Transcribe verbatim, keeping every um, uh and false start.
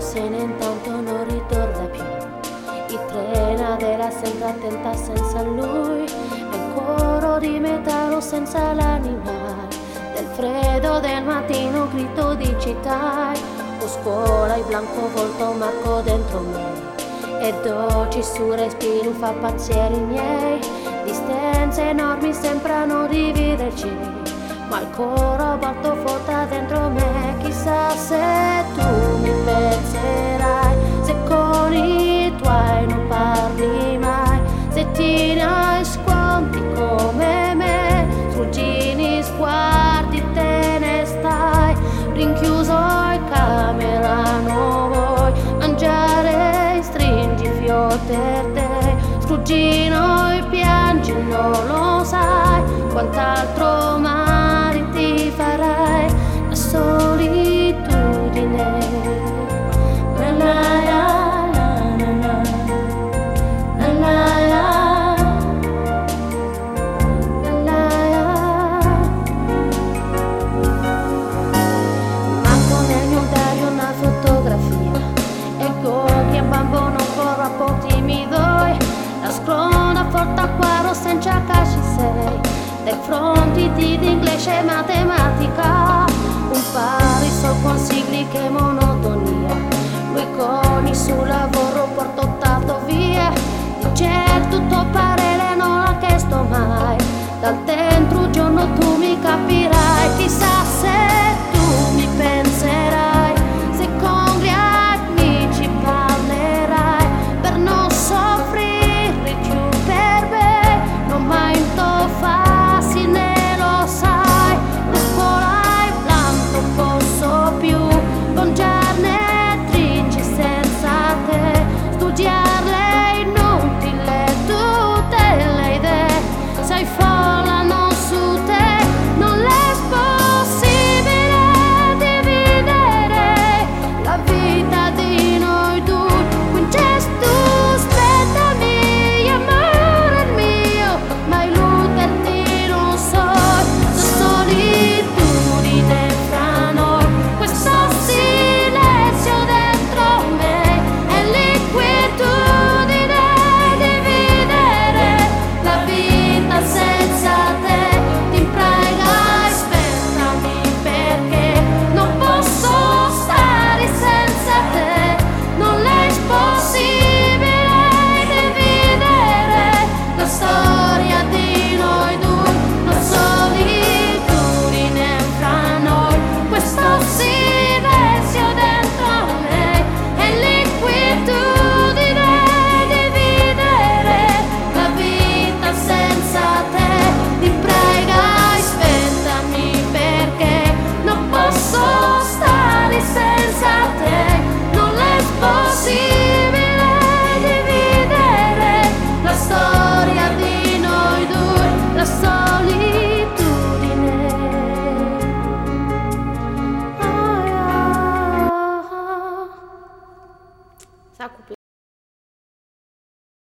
se ne intanto non ritorna più. Il treno della sempre attenta senza lui, e un coro di metallo senza l'anima, del freddo del mattino grito di città, o scuola il blanco volto marco dentro me, e dolci su respiro fa pensieri miei, distanze enormi sembrano dividerci, ma il coro batto forte dentro me. Chissà se tu mi penserai, se con i tuoi non parli mai, se ti nascondi come me, struggini sguardi te ne stai, rinchiuso in camera non vuoi mangiare, stringi fior per te, struggino e piangi non lo sai, quant'altro male ti farai, la solitudine. La la la la la la la la la la la. Manco nel mio diario una fotografia, ecco che bambino ancora po' timido, la scronda forte a quadro senza caci sei, dai fronti di inglese e matematica, un pari sol consigli che monotonia, lui con il suo lavoro portato via, dice tutto parere non l'ha chiesto mai, dal dentro un giorno tu mi capirai.